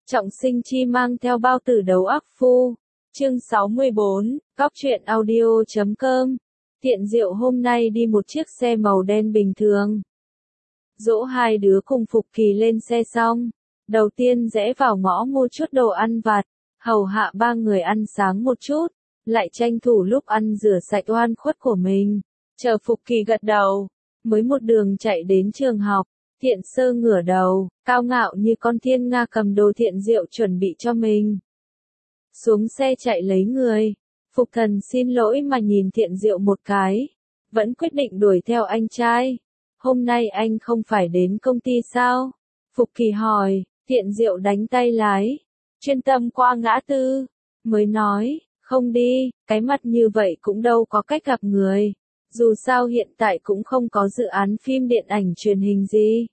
Trọng Sinh Chi mang theo bao tử đấu ác phu. Chương 64, Góc truyện audio.com. Tiện Diệu hôm nay đi một chiếc xe màu đen bình thường. Dỗ hai đứa cùng Phục Kỳ lên xe xong, đầu tiên rẽ vào ngõ mua chút đồ ăn vặt, hầu hạ ba người ăn sáng một chút, lại tranh thủ lúc ăn rửa sạch oan khuất của mình, chờ Phục Kỳ gật đầu, mới một đường chạy đến trường học. Thiện Sơ ngửa đầu, cao ngạo như con thiên nga cầm đồ Thiện Diệu chuẩn bị cho mình. Xuống xe chạy lấy người, Phục Thần xin lỗi mà nhìn Thiện Diệu một cái, vẫn quyết định đuổi theo anh trai. Hôm nay anh không phải đến công ty sao? Phục Kỳ hỏi, Thiện Diệu đánh tay lái, chuyên tâm qua ngã tư, mới nói, không đi, cái mặt như vậy cũng đâu có cách gặp người. Dù sao hiện tại cũng không có dự án phim điện ảnh truyền hình gì.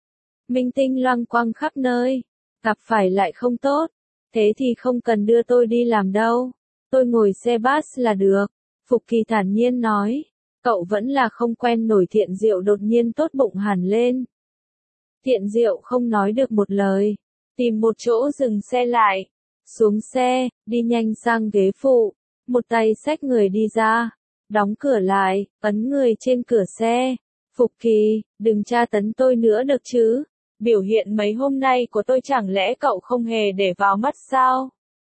Minh tinh loang quang khắp nơi, gặp phải lại không tốt, thế thì không cần đưa tôi đi làm đâu, tôi ngồi xe bus là được. Phục Kỳ thản nhiên nói, cậu vẫn là không quen nổi. Thiện Diệu đột nhiên tốt bụng hẳn lên. Thiện Diệu không nói được một lời, tìm một chỗ dừng xe lại, xuống xe, đi nhanh sang ghế phụ, một tay xách người đi ra. Đóng cửa lại, ấn người trên cửa xe. Phục Kỳ, đừng tra tấn tôi nữa được chứ? Biểu hiện mấy hôm nay của tôi chẳng lẽ cậu không hề để vào mắt sao?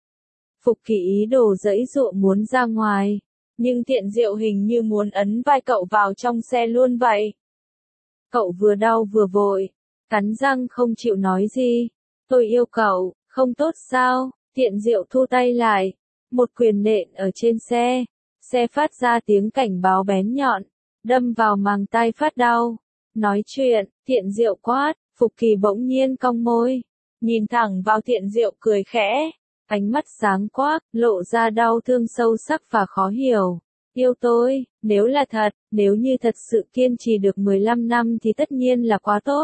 Phục Kỳ ý đồ giãy giụa muốn ra ngoài, nhưng Thiện Diệu hình như muốn ấn vai cậu vào trong xe luôn vậy. Cậu vừa đau vừa vội, cắn răng không chịu nói gì. Tôi yêu cậu, không tốt sao? Thiện Diệu thu tay lại, một quyền nện ở trên xe. Xe phát ra tiếng cảnh báo bén nhọn, đâm vào màng tai phát đau. Nói chuyện, Thiện Diệu quát. Phục Kỳ bỗng nhiên cong môi, nhìn thẳng vào Thiện Diệu cười khẽ, ánh mắt sáng quắc, lộ ra đau thương sâu sắc và khó hiểu. Yêu tôi, nếu là thật, nếu như thật sự kiên trì được 15 năm thì tất nhiên là quá tốt.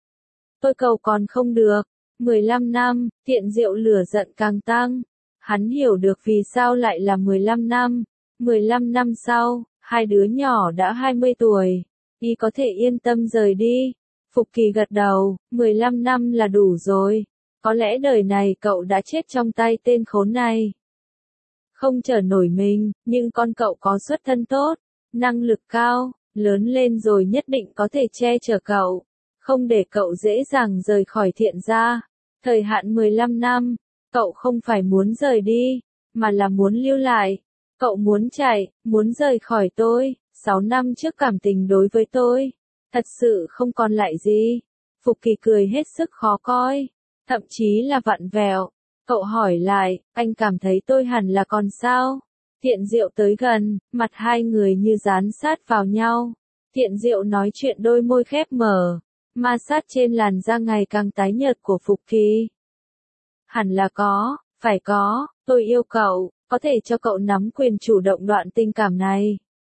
Tôi cầu còn không được. 15 năm, Thiện Diệu lửa giận càng tăng. Hắn hiểu được vì sao lại là 15 năm. 15 năm sau, hai đứa nhỏ đã 20 tuổi, y có thể yên tâm rời đi. Phục Kỳ gật đầu, 15 năm là đủ rồi. Có lẽ đời này cậu đã chết trong tay tên khốn này. Không chở nổi mình, nhưng con cậu có xuất thân tốt, năng lực cao, lớn lên rồi nhất định có thể che chở cậu, không để cậu dễ dàng rời khỏi Thiện gia. Thời hạn 15 năm, cậu không phải muốn rời đi, mà là muốn lưu lại. Cậu muốn chạy, muốn rời khỏi tôi. 6 năm trước cảm tình đối với tôi thật sự không còn lại gì. Phục Kỳ cười hết sức khó coi, thậm chí là vặn vẹo. Cậu hỏi lại, anh cảm thấy tôi hẳn là còn sao? Thiện Diệu tới gần, mặt hai người như dán sát vào nhau. Thiện Diệu nói chuyện đôi môi khép mở, ma sát trên làn da ngày càng tái nhợt của Phục Kỳ. Hẳn là có, phải có, tôi yêu cậu, có thể cho cậu nắm quyền chủ động đoạn tình cảm này.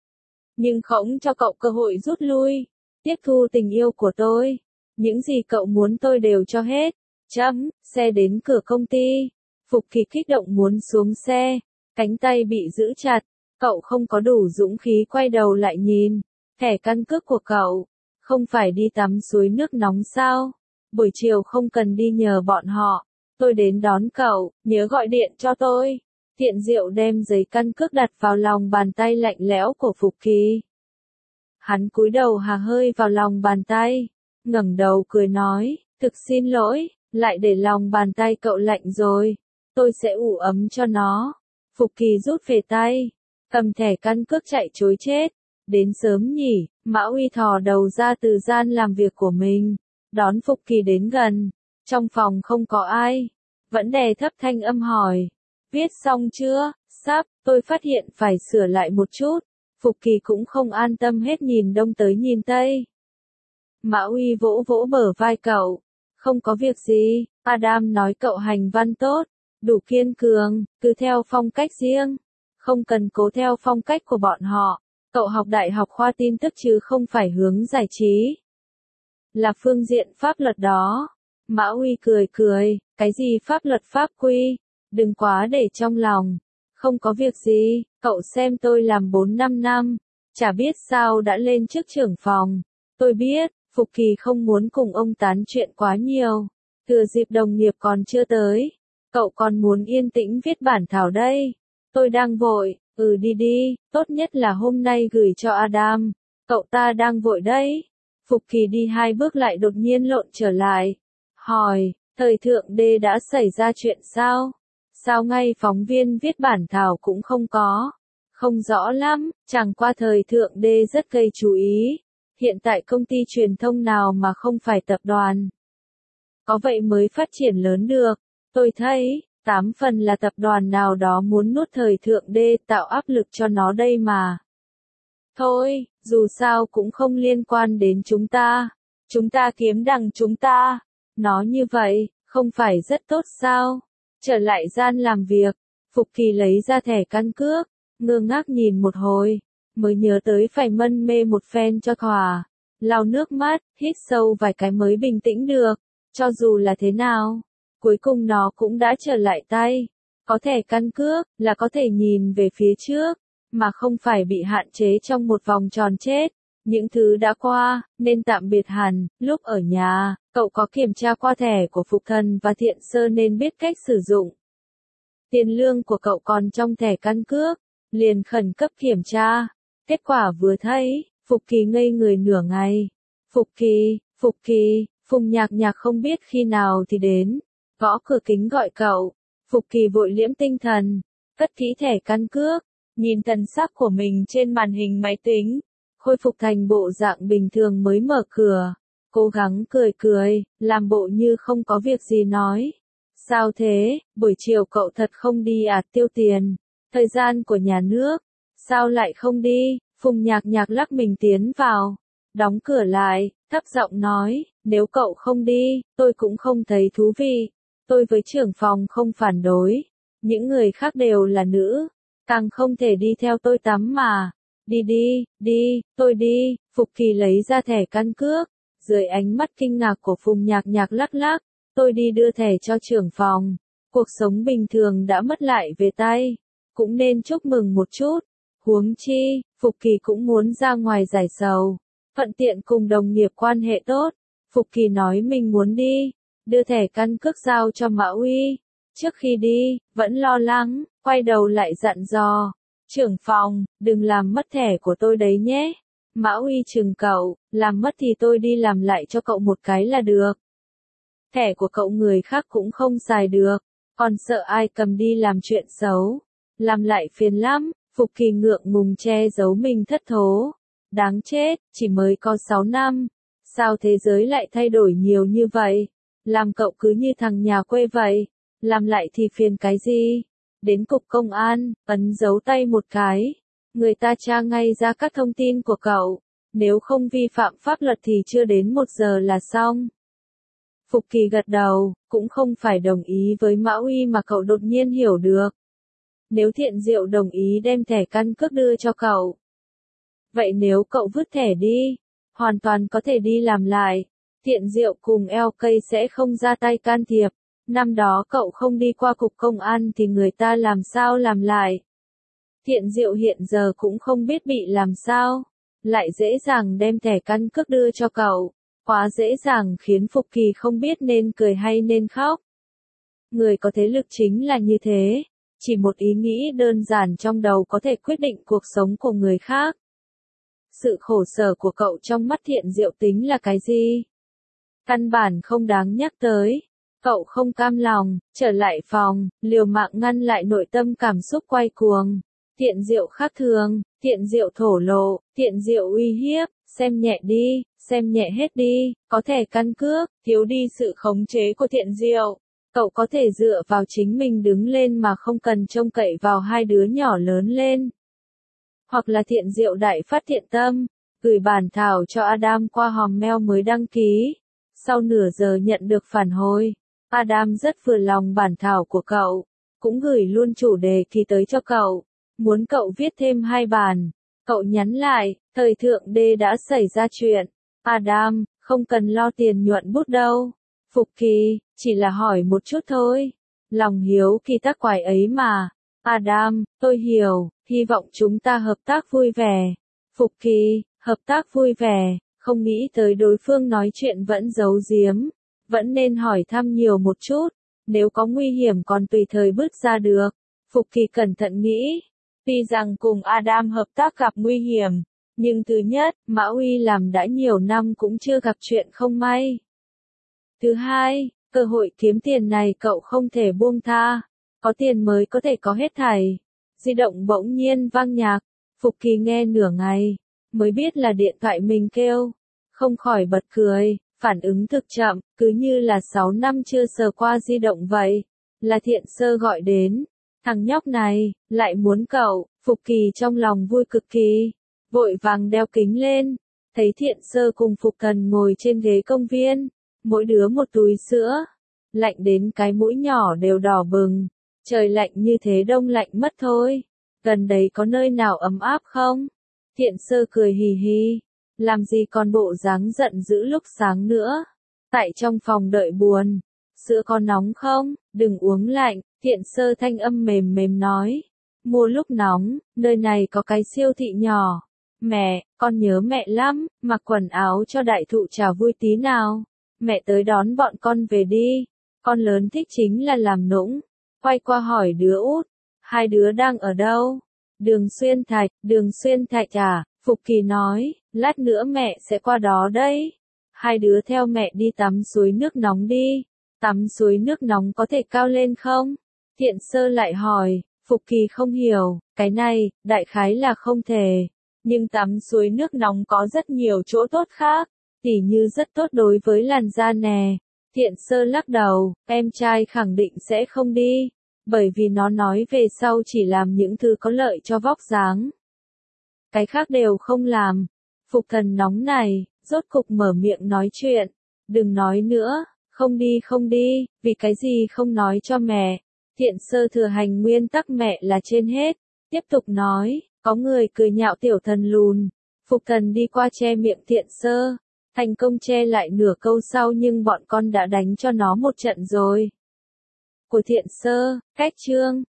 Nhưng không cho cậu cơ hội rút lui, tiếp thu tình yêu của tôi. Những gì cậu muốn tôi đều cho hết. Xe đến cửa công ty. Phục Kỳ kích động muốn xuống xe, cánh tay bị giữ chặt. Cậu không có đủ dũng khí quay đầu lại nhìn. Thẻ căn cước của cậu, không phải đi tắm suối nước nóng sao? Buổi chiều không cần đi nhờ bọn họ, tôi đến đón cậu, nhớ gọi điện cho tôi. Thiện Diệu đem giấy căn cước đặt vào lòng bàn tay lạnh lẽo của Phục Kỳ. Hắn cúi đầu hà hơi vào lòng bàn tay, ngẩng đầu cười nói, thực xin lỗi, lại để lòng bàn tay cậu lạnh rồi, tôi sẽ ủ ấm cho nó. Phục Kỳ rút về tay, cầm thẻ căn cước chạy trối chết. Đến sớm nhỉ? Mã Uy thò đầu ra từ gian làm việc của mình, đón Phục Kỳ đến gần. Trong phòng không có ai, vẫn đè thấp thanh âm hỏi, viết xong chưa? Sắp, tôi phát hiện phải sửa lại một chút. Phục Kỳ cũng không an tâm hết nhìn đông tới nhìn tây. Mã Uy vỗ vỗ bờ vai cậu, không có việc gì, Adam nói cậu hành văn tốt, đủ kiên cường, cứ theo phong cách riêng, không cần cố theo phong cách của bọn họ. Cậu học đại học khoa tin tức chứ không phải hướng giải trí. Là phương diện pháp luật đó. Mã Uy cười cười, cái gì pháp luật pháp quy, đừng quá để trong lòng. Không có việc gì, cậu xem tôi làm 4-5 năm, chả biết sao đã lên chức trưởng phòng. Tôi biết, Phục Kỳ không muốn cùng ông tán chuyện quá nhiều, Thừa dịp đồng nghiệp còn chưa tới, cậu còn muốn yên tĩnh viết bản thảo đây. Tôi đang vội, đi đi, tốt nhất là hôm nay gửi cho Adam, cậu ta đang vội đấy. Phục Kỳ đi 2 bước lại đột nhiên lộn trở lại, hỏi, thời thượng đế đã xảy ra chuyện sao? Sao ngay phóng viên viết bản thảo cũng không có? Không rõ lắm, chẳng qua thời thượng đế rất gây chú ý. Hiện tại công ty truyền thông nào mà không phải tập đoàn? Có vậy mới phát triển lớn được. Tôi thấy, 8 phần là tập đoàn nào đó muốn nuốt thời thượng đế tạo áp lực cho nó đây mà. Thôi, dù sao cũng không liên quan đến chúng ta. Chúng ta kiếm đằng chúng ta. Nó như vậy, không phải rất tốt sao? Trở lại gian làm việc, Phục Kỳ lấy ra thẻ căn cước, ngơ ngác nhìn một hồi, mới nhớ tới phải mân mê một phen cho thỏa. Lau nước mắt, hít sâu vài cái mới bình tĩnh được. Cho dù là thế nào, cuối cùng nó cũng đã trở lại tay. Có thẻ căn cước, là có thể nhìn về phía trước, mà không phải bị hạn chế trong một vòng tròn chết. Những thứ đã qua, nên tạm biệt hẳn. Lúc ở nhà, cậu có kiểm tra qua thẻ của Phục Thần và Thiện Sơ nên biết cách sử dụng. Tiền lương của cậu còn trong thẻ căn cước, liền khẩn cấp kiểm tra. Kết quả vừa thấy, Phục Kỳ ngây người nửa ngày. Phục Kỳ, Phùng Nhạc Nhạc không biết khi nào thì đến, gõ cửa kính gọi cậu. Phục Kỳ vội liễm tinh thần, cất kỹ thẻ căn cước, nhìn thần sắc của mình trên màn hình máy tính, khôi phục thành bộ dạng bình thường mới mở cửa, cố gắng cười, làm bộ như không có việc gì nói. Sao thế, buổi chiều cậu thật không đi à, tiêu tiền, thời gian của nhà nước, sao lại không đi? Phùng Nhạc Nhạc lắc mình tiến vào, đóng cửa lại, thấp giọng nói, nếu cậu không đi, tôi cũng không thấy thú vị. Tôi với trưởng phòng không phản đối, những người khác đều là nữ, càng không thể đi theo tôi tắm mà. Đi, tôi đi. Phục Kỳ lấy ra thẻ căn cước, dưới ánh mắt kinh ngạc của Phùng Nhạc Nhạc lắc lắc, tôi đi đưa thẻ cho trưởng phòng. Cuộc sống bình thường đã mất lại về tay, cũng nên chúc mừng một chút. Huống chi, Phục Kỳ cũng muốn ra ngoài giải sầu, thuận tiện cùng đồng nghiệp quan hệ tốt. Phục Kỳ nói mình muốn đi, đưa thẻ căn cước giao cho Mã Uy. Trước khi đi, vẫn lo lắng, quay đầu lại dặn dò, trưởng phòng, đừng làm mất thẻ của tôi đấy nhé. Mã Uy chừng cậu, làm mất thì tôi đi làm lại cho cậu một cái là được. Thẻ của cậu người khác cũng không xài được, còn sợ ai cầm đi làm chuyện xấu. Làm lại phiền lắm. Phục Kỳ ngượng ngùng che giấu mình thất thố. Đáng chết, chỉ mới có 6 năm. Sao thế giới lại thay đổi nhiều như vậy? Làm cậu cứ như thằng nhà quê vậy. Làm lại thì phiền cái gì? Đến cục công an, ấn dấu tay một cái. Người ta tra ngay ra các thông tin của cậu. Nếu không vi phạm pháp luật thì chưa đến 1 giờ là xong. Phục Kỳ gật đầu, cũng không phải đồng ý với Mã Uy mà cậu đột nhiên hiểu được. Nếu Thiện Diệu đồng ý đem thẻ căn cước đưa cho cậu, vậy nếu cậu vứt thẻ đi, hoàn toàn có thể đi làm lại. Thiện Diệu cùng LK sẽ không ra tay can thiệp. Năm đó cậu không đi qua cục công an thì người ta làm sao làm lại. Thiện Diệu hiện giờ cũng không biết bị làm sao, lại dễ dàng đem thẻ căn cước đưa cho cậu. Quá dễ dàng khiến Phục Kỳ không biết nên cười hay nên khóc. Người có thế lực chính là như thế. Chỉ một ý nghĩ đơn giản trong đầu có thể quyết định cuộc sống của người khác. Sự khổ sở của cậu trong mắt Thiện Diệu tính là cái gì? Căn bản không đáng nhắc tới. Cậu không cam lòng, trở lại phòng, liều mạng ngăn lại nội tâm cảm xúc quay cuồng. Thiện Diệu khác thường, Thiện Diệu thổ lộ, Thiện Diệu uy hiếp, xem nhẹ đi, xem nhẹ hết đi, có thẻ căn cước, thiếu đi sự khống chế của Thiện Diệu. Cậu có thể dựa vào chính mình đứng lên mà không cần trông cậy vào hai đứa nhỏ lớn lên. Hoặc là Thiện Diệu đại phát thiện tâm, gửi bản thảo cho Adam qua hòm mail mới đăng ký. Sau nửa giờ nhận được phản hồi, Adam rất vừa lòng bản thảo của cậu, cũng gửi luôn chủ đề kỳ tới cho cậu, muốn cậu viết thêm 2 bản. Cậu nhắn lại, thời thượng đế đã xảy ra chuyện. Adam, không cần lo tiền nhuận bút đâu. Phục Kỳ, chỉ là hỏi một chút thôi. Lòng hiếu kỳ tác quái ấy mà. Adam, tôi hiểu, hy vọng chúng ta hợp tác vui vẻ. Phục Kỳ, hợp tác vui vẻ, không nghĩ tới đối phương nói chuyện vẫn giấu giếm. vẫn nên hỏi thăm nhiều một chút, nếu có nguy hiểm còn tùy thời bước ra được. Phục Kỳ cẩn thận nghĩ, tuy rằng cùng Adam hợp tác gặp nguy hiểm, nhưng thứ nhất, Mã Uy làm đã nhiều năm cũng chưa gặp chuyện không may. Thứ hai, cơ hội kiếm tiền này cậu không thể buông tha, có tiền mới có thể có hết thảy. Di động bỗng nhiên vang nhạc, Phục Kỳ nghe nửa ngày, mới biết là điện thoại mình kêu, không khỏi bật cười, phản ứng thực chậm, cứ như là 6 năm chưa sờ qua di động vậy. Là Thiện Sơ gọi đến, thằng nhóc này, lại muốn cậu. Phục Kỳ trong lòng vui cực kỳ, vội vàng đeo kính lên, thấy Thiện Sơ cùng Phục Thần ngồi trên ghế công viên, mỗi đứa một túi sữa, lạnh đến cái mũi nhỏ đều đỏ bừng, trời lạnh như thế đông lạnh mất thôi, gần đấy có nơi nào ấm áp không? Thiện Sơ cười hì hì, làm gì còn bộ dáng giận dữ lúc sáng nữa, tại trong phòng đợi buồn, sữa có nóng không, đừng uống lạnh, Thiện Sơ thanh âm mềm mềm nói, mua lúc nóng, nơi này có cái siêu thị nhỏ, mẹ, con nhớ mẹ lắm, mặc quần áo cho đại thụ trà vui tí nào, mẹ tới đón bọn con về đi, con lớn thích chính là làm nũng, quay qua hỏi đứa út, hai đứa đang ở đâu? Đường Xuyên Thạch à, Phục Kỳ nói, lát nữa mẹ sẽ qua đó đấy, hai đứa theo mẹ đi tắm suối nước nóng đi, tắm suối nước nóng có thể cao lên không? Thiện Sơ lại hỏi, Phục Kỳ không hiểu, cái này, đại khái là không thể, nhưng tắm suối nước nóng có rất nhiều chỗ tốt khác, tỉ như rất tốt đối với làn da nè. Thiện Sơ lắc đầu, em trai khẳng định sẽ không đi, bởi vì nó nói về sau chỉ làm những thứ có lợi cho vóc dáng. Cái khác đều không làm. Phục Thần nóng này, rốt cục mở miệng nói chuyện, đừng nói nữa, không đi, vì cái gì không nói cho mẹ. Thiện Sơ thừa hành nguyên tắc mẹ là trên hết, tiếp tục nói, có người cười nhạo tiểu thần lùn. Phục Thần đi qua che miệng Thiện Sơ, thành công che lại nửa câu sau nhưng bọn con đã đánh cho nó một trận rồi. Của Thiện Sơ, cách chương